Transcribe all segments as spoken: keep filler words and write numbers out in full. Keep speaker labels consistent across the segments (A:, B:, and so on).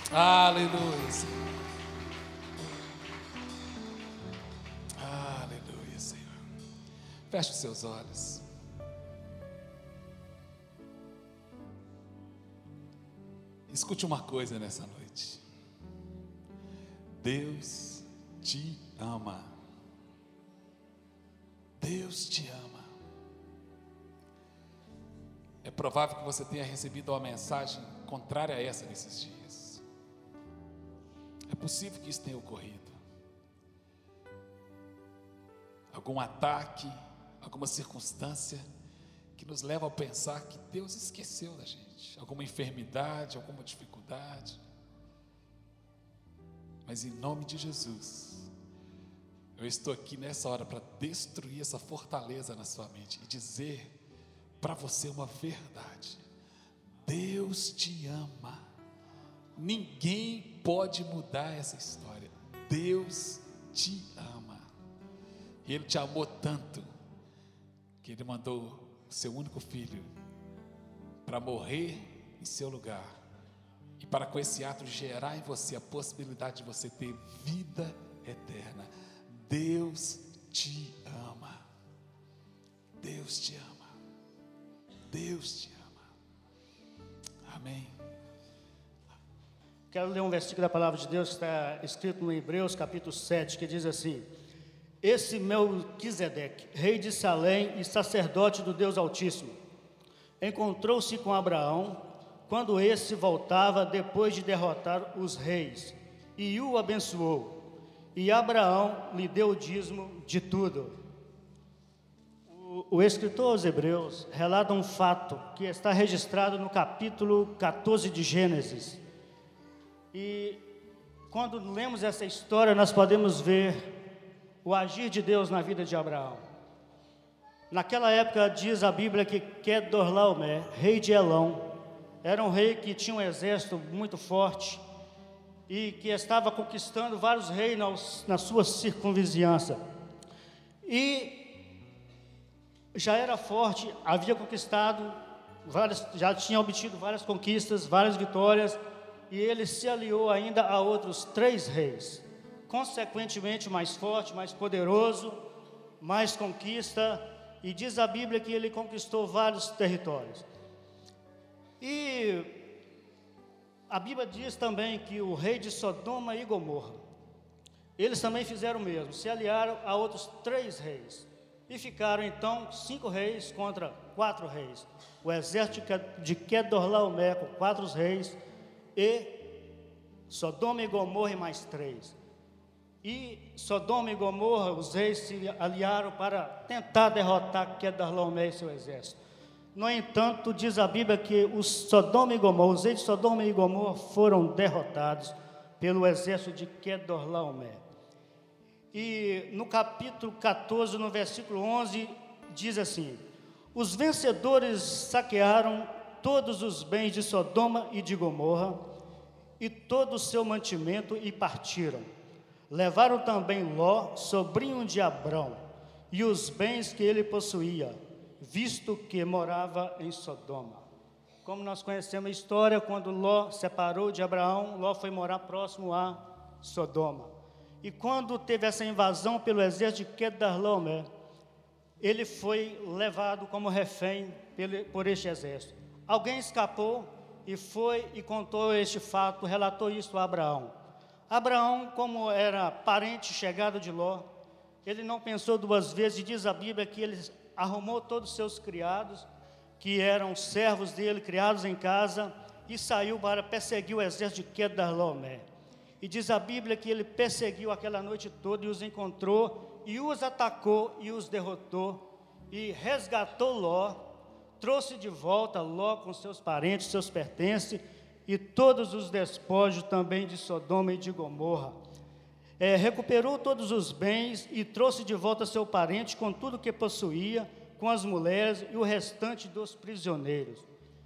A: Aleluia, Senhor. Aleluia, Senhor. Feche os seus olhos. Escute uma coisa nessa noite. Deus te ama. Deus te ama. É provável que você tenha recebido uma mensagem contrária a essa nesses dias. É possível que isso tenha ocorrido. Algum ataque, alguma circunstância que nos leva a pensar que Deus esqueceu da gente. Alguma enfermidade, alguma dificuldade. Mas em nome de Jesus, eu estou aqui nessa hora para destruir essa fortaleza na sua mente e dizer para você uma verdade. Deus te ama. Ninguém pode mudar essa história. Deus te ama. E Ele te amou tanto que Ele mandou o seu único filho para morrer em seu lugar e para com esse ato gerar em você a possibilidade de você ter vida eterna. Deus te ama. Deus te ama. Deus te ama. Amém.
B: Quero ler um versículo da palavra de Deus que está escrito no Hebreus capítulo sete, que diz assim: esse Melquisedeque, rei de Salém e sacerdote do Deus Altíssimo, encontrou-se com Abraão quando esse voltava depois de derrotar os reis, e o abençoou, e Abraão lhe deu o dízimo de tudo. O, o escritor aos Hebreus relata um fato que está registrado no capítulo catorze de Gênesis. E quando lemos essa história, nós podemos ver o agir de Deus na vida de Abraão. Naquela época, diz a Bíblia que Quedorlaomer, rei de Elão, era um rei que tinha um exército muito forte e que estava conquistando vários reinos na sua circunvizinhança. E já era forte, havia conquistado várias, já tinha obtido várias conquistas, várias vitórias, e ele se aliou ainda a outros três reis, consequentemente mais forte, mais poderoso, mais conquista, e diz a Bíblia que ele conquistou vários territórios. E a Bíblia diz também que o rei de Sodoma e Gomorra, eles também fizeram o mesmo, se aliaram a outros três reis, e ficaram então cinco reis contra quatro reis, o exército de Quedorlaomer com quatro reis, e Sodoma e Gomorra e mais três. E Sodoma e Gomorra, os reis se aliaram para tentar derrotar Quedorlaomer e seu exército. No entanto, diz a Bíblia que os Sodoma e Gomorra, os reis de Sodoma e Gomorra foram derrotados pelo exército de Quedorlaomer. E no capítulo catorze, no versículo onze, diz assim: os vencedores saquearam todos os bens de Sodoma e de Gomorra e todo o seu mantimento e partiram. Levaram também Ló, sobrinho de Abrão, e os bens que ele possuía, visto que morava em Sodoma. Como nós conhecemos a história, quando Ló separou de Abraão, Ló foi morar próximo a Sodoma. E quando teve essa invasão pelo exército de Quedorlaomer, ele foi levado como refém por este exército. Alguém escapou e foi e contou este fato, relatou isso a Abraão. Abraão, como era parente chegado de Ló, ele não pensou duas vezes, e diz a Bíblia que ele arrumou todos os seus criados, que eram servos dele, criados em casa, e saiu para perseguir o exército de Quedorlaomer. E diz a Bíblia que ele perseguiu aquela noite toda e os encontrou, e os atacou e os derrotou, e resgatou Ló, trouxe de volta Ló com seus parentes, seus pertences, e todos os despojos também de Sodoma e de Gomorra. É, recuperou todos os bens e trouxe de volta seu parente com tudo que possuía, com as mulheres e o restante dos prisioneiros.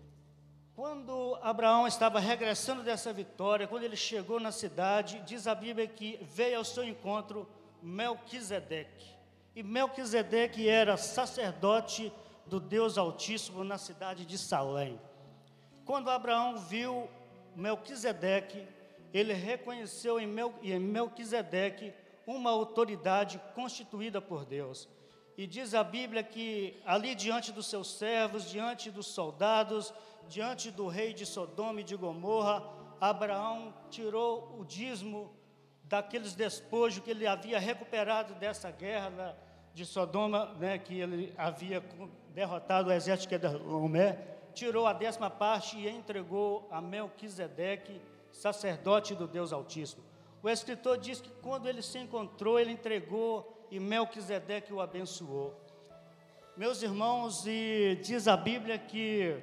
B: Quando Abraão estava regressando dessa vitória, quando ele chegou na cidade, diz a Bíblia que veio ao seu encontro Melquisedeque. E Melquisedeque era sacerdote do Deus Altíssimo na cidade de Salém. Quando Abraão viu Melquisedeque, ele reconheceu em Mel- em Melquisedeque uma autoridade constituída por Deus. E diz a Bíblia que ali diante dos seus servos, diante dos soldados, diante do rei de Sodoma e de Gomorra, Abraão tirou o dízimo daqueles despojos que ele havia recuperado dessa guerra né, de Sodoma, né, que ele havia derrotado o exército que Kedorlaomer, tirou a décima parte e entregou a Melquisedeque, sacerdote do Deus Altíssimo. O escritor diz que quando ele se encontrou, ele entregou e Melquisedeque o abençoou. Meus irmãos, e diz a Bíblia que,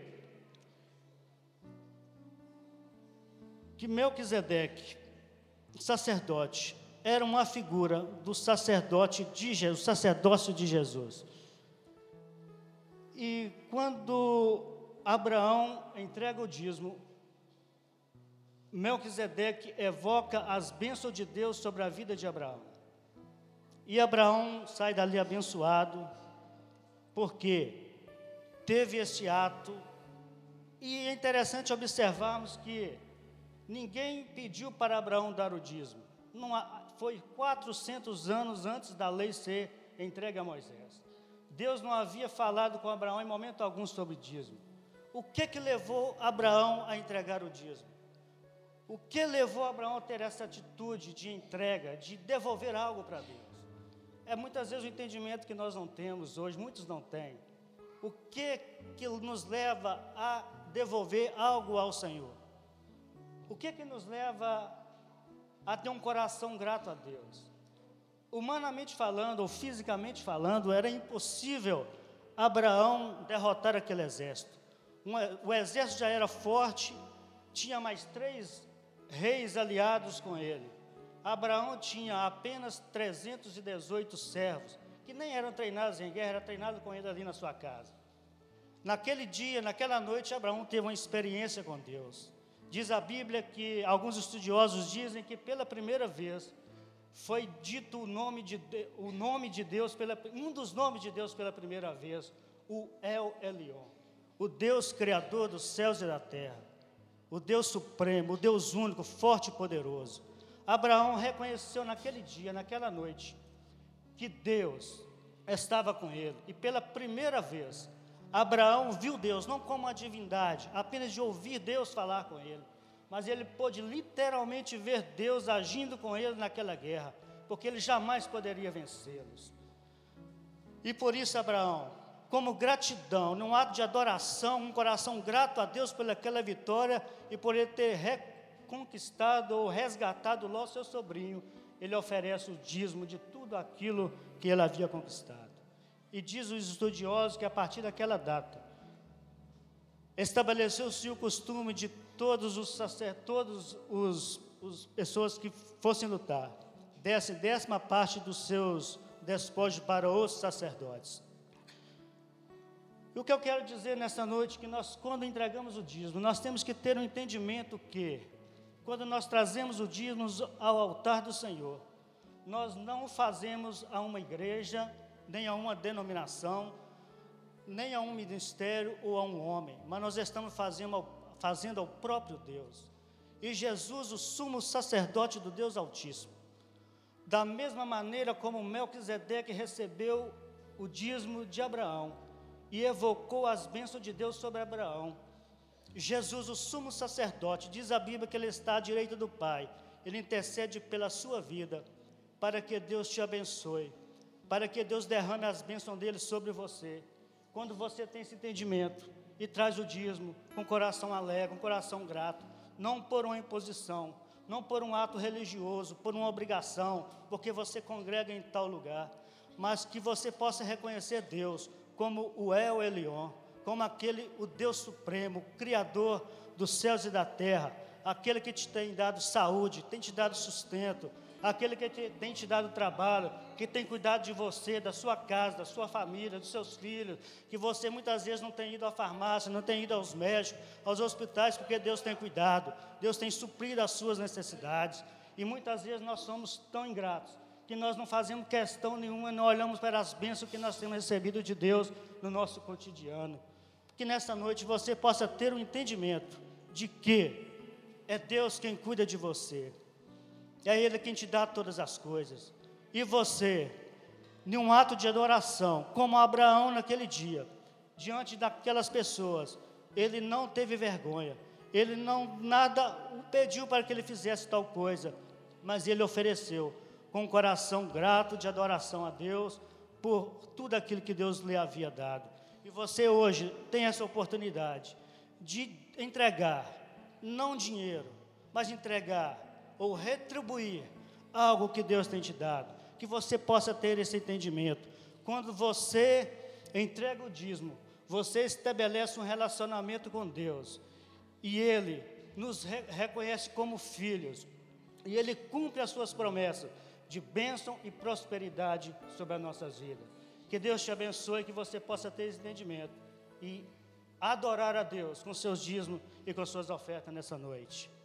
B: que Melquisedeque, sacerdote, era uma figura do sacerdote de Jesus, sacerdócio de Jesus. E quando Abraão entrega o dízimo, Melquisedeque evoca as bênçãos de Deus sobre a vida de Abraão. E Abraão sai dali abençoado, porque teve esse ato. E é interessante observarmos que ninguém pediu para Abraão dar o dízimo. Não há, foi quatrocentos anos antes da lei ser entregue a Moisés. Deus não havia falado com Abraão em momento algum sobre dízimo. O que que levou Abraão a entregar o dízimo? O que levou Abraão a ter essa atitude de entrega, de devolver algo para Deus? É muitas vezes o entendimento que nós não temos hoje, muitos não têm. O que que nos leva a devolver algo ao Senhor? O que que nos leva a ter um coração grato a Deus? Humanamente falando, ou fisicamente falando, era impossível Abraão derrotar aquele exército. Um, o exército já era forte, tinha mais três reis aliados com ele. Abraão tinha apenas trezentos e dezoito servos, que nem eram treinados em guerra, eram treinados com ele ali na sua casa. Naquele dia, naquela noite, Abraão teve uma experiência com Deus. Diz a Bíblia que alguns estudiosos dizem que pela primeira vez foi dito o nome de, o nome de Deus, pela, um dos nomes de Deus pela primeira vez, o El Elyon, o Deus Criador dos céus e da terra, o Deus Supremo, o Deus único, forte e poderoso. Abraão reconheceu naquele dia, naquela noite, que Deus estava com ele. E pela primeira vez, Abraão viu Deus, não como uma divindade, apenas de ouvir Deus falar com ele, mas ele pôde literalmente ver Deus agindo com ele naquela guerra, porque ele jamais poderia vencê-los. E por isso, Abraão, como gratidão, num ato de adoração, um coração grato a Deus pelaquela vitória e por ele ter reconquistado ou resgatado Ló, seu sobrinho, ele oferece o dízimo de tudo aquilo que ele havia conquistado. E diz os estudiosos que a partir daquela data, estabeleceu-se o costume de todos os sacerdotes, todos os, os pessoas que fossem lutar, desse décima parte dos seus despojos para os sacerdotes. E o que eu quero dizer nessa noite, que nós, quando entregamos o dízimo, nós temos que ter um entendimento que, quando nós trazemos o dízimo ao altar do Senhor, nós não o fazemos a uma igreja, nem a uma denominação, nem a um ministério ou a um homem, mas nós estamos fazendo ao, fazendo ao próprio Deus. E Jesus, o sumo sacerdote do Deus Altíssimo, da mesma maneira como Melquisedeque recebeu o dízimo de Abraão, e evocou as bênçãos de Deus sobre Abraão, Jesus, o sumo sacerdote, diz a Bíblia que ele está à direita do Pai, ele intercede pela sua vida, para que Deus te abençoe, para que Deus derrame as bênçãos dele sobre você. Quando você tem esse entendimento e traz o dízimo com coração alegre, com coração grato, não por uma imposição, não por um ato religioso, por uma obrigação, porque você congrega em tal lugar, mas que você possa reconhecer Deus como o El Elyon, como aquele, o Deus Supremo, o Criador dos céus e da terra, aquele que te tem dado saúde, tem te dado sustento, aquele que te, tem te dado trabalho, que tem cuidado de você, da sua casa, da sua família, dos seus filhos, que você muitas vezes não tem ido à farmácia, não tem ido aos médicos, aos hospitais, porque Deus tem cuidado, Deus tem suprido as suas necessidades, e muitas vezes nós somos tão ingratos, que nós não fazemos questão nenhuma, não olhamos para as bênçãos que nós temos recebido de Deus no nosso cotidiano. Que nessa noite você possa ter um entendimento de que é Deus quem cuida de você. É Ele quem te dá todas as coisas. E você, em um ato de adoração, como Abraão naquele dia, diante daquelas pessoas, ele não teve vergonha. Ele não, nada o pediu para que ele fizesse tal coisa, mas ele ofereceu com um coração grato de adoração a Deus por tudo aquilo que Deus lhe havia dado. E você hoje tem essa oportunidade de entregar, não dinheiro, mas entregar ou retribuir algo que Deus tem te dado, que você possa ter esse entendimento. Quando você entrega o dízimo, você estabelece um relacionamento com Deus, e Ele nos re- reconhece como filhos, e Ele cumpre as suas promessas de bênção e prosperidade sobre as nossas vidas. Que Deus te abençoe, que você possa ter esse entendimento e adorar a Deus com seus dízimos e com suas ofertas nessa noite.